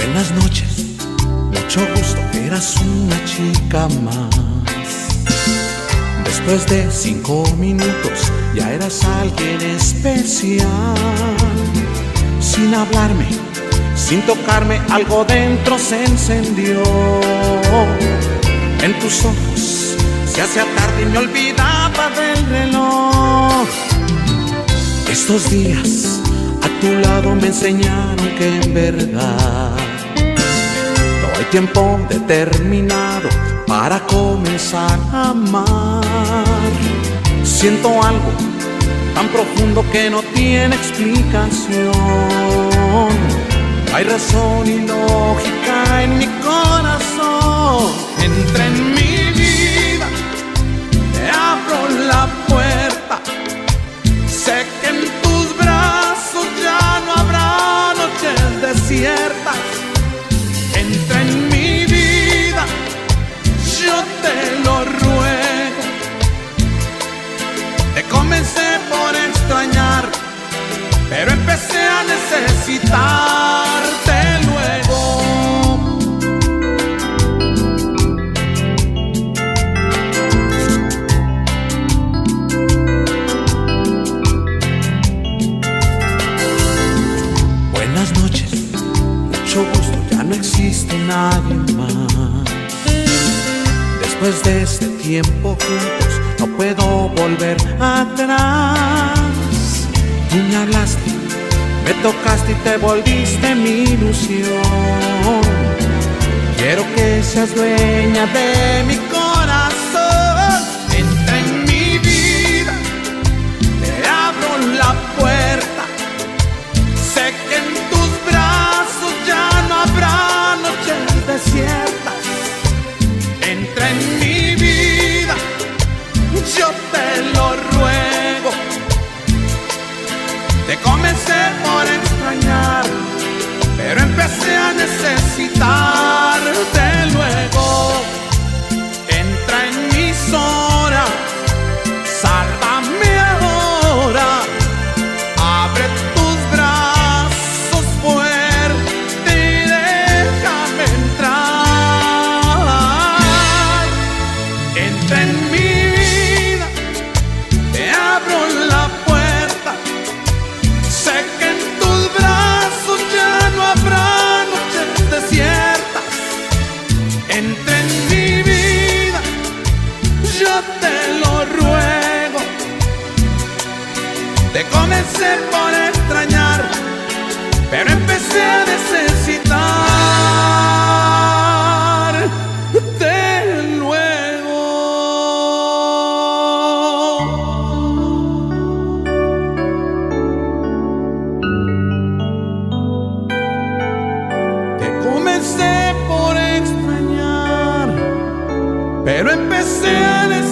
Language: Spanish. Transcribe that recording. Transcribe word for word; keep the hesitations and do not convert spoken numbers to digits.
Buenas noches, mucho gusto, eras una chica más. Después de cinco minutos ya eras alguien especial. Sin hablarme, sin tocarme, algo dentro se encendió. En tus ojos se hacía tarde y me olvidaba del reloj. Estos días a tu lado me enseñaron que en verdad no hay tiempo determinado para comenzar a amar. Siento algo tan profundo que no tiene explicación. Hay razón y lógica en mi corazón. Entra en mi vida, te abro la puerta. Sé que en tus brazos ya no habrá noches desiertas. Entra en mi vida, yo te lo ruego. Te comencé por extrañar, pero empecé a necesitarte luego. Buenas noches, mucho gusto, ya no existe nadie más. Después de este tiempo juntos no puedo volver atrás. Tú me hablaste, me tocaste y te volviste mi ilusión. Quiero que seas dueña de mi corazón. Entra en mi vida, te abro la puerta. Sé que en tus brazos ya no habrá noches desiertas. Entra en mi vida, yo te lo ruego. Te comencé por extrañar, pero empecé a necesitarte luego. Entra en mis horas, sálvame ahora. Abre tus brazos fuerte y déjame entrar. Entra en mi vida, te abro la puerta. Sé que en tus brazos ya no habrá noches desiertas. Entra en mi vida, yo te lo ruego. Te comencé por extrañar, pero empecé a necesitarte luego. Te comencé por extrañar, pero empecé a necesitar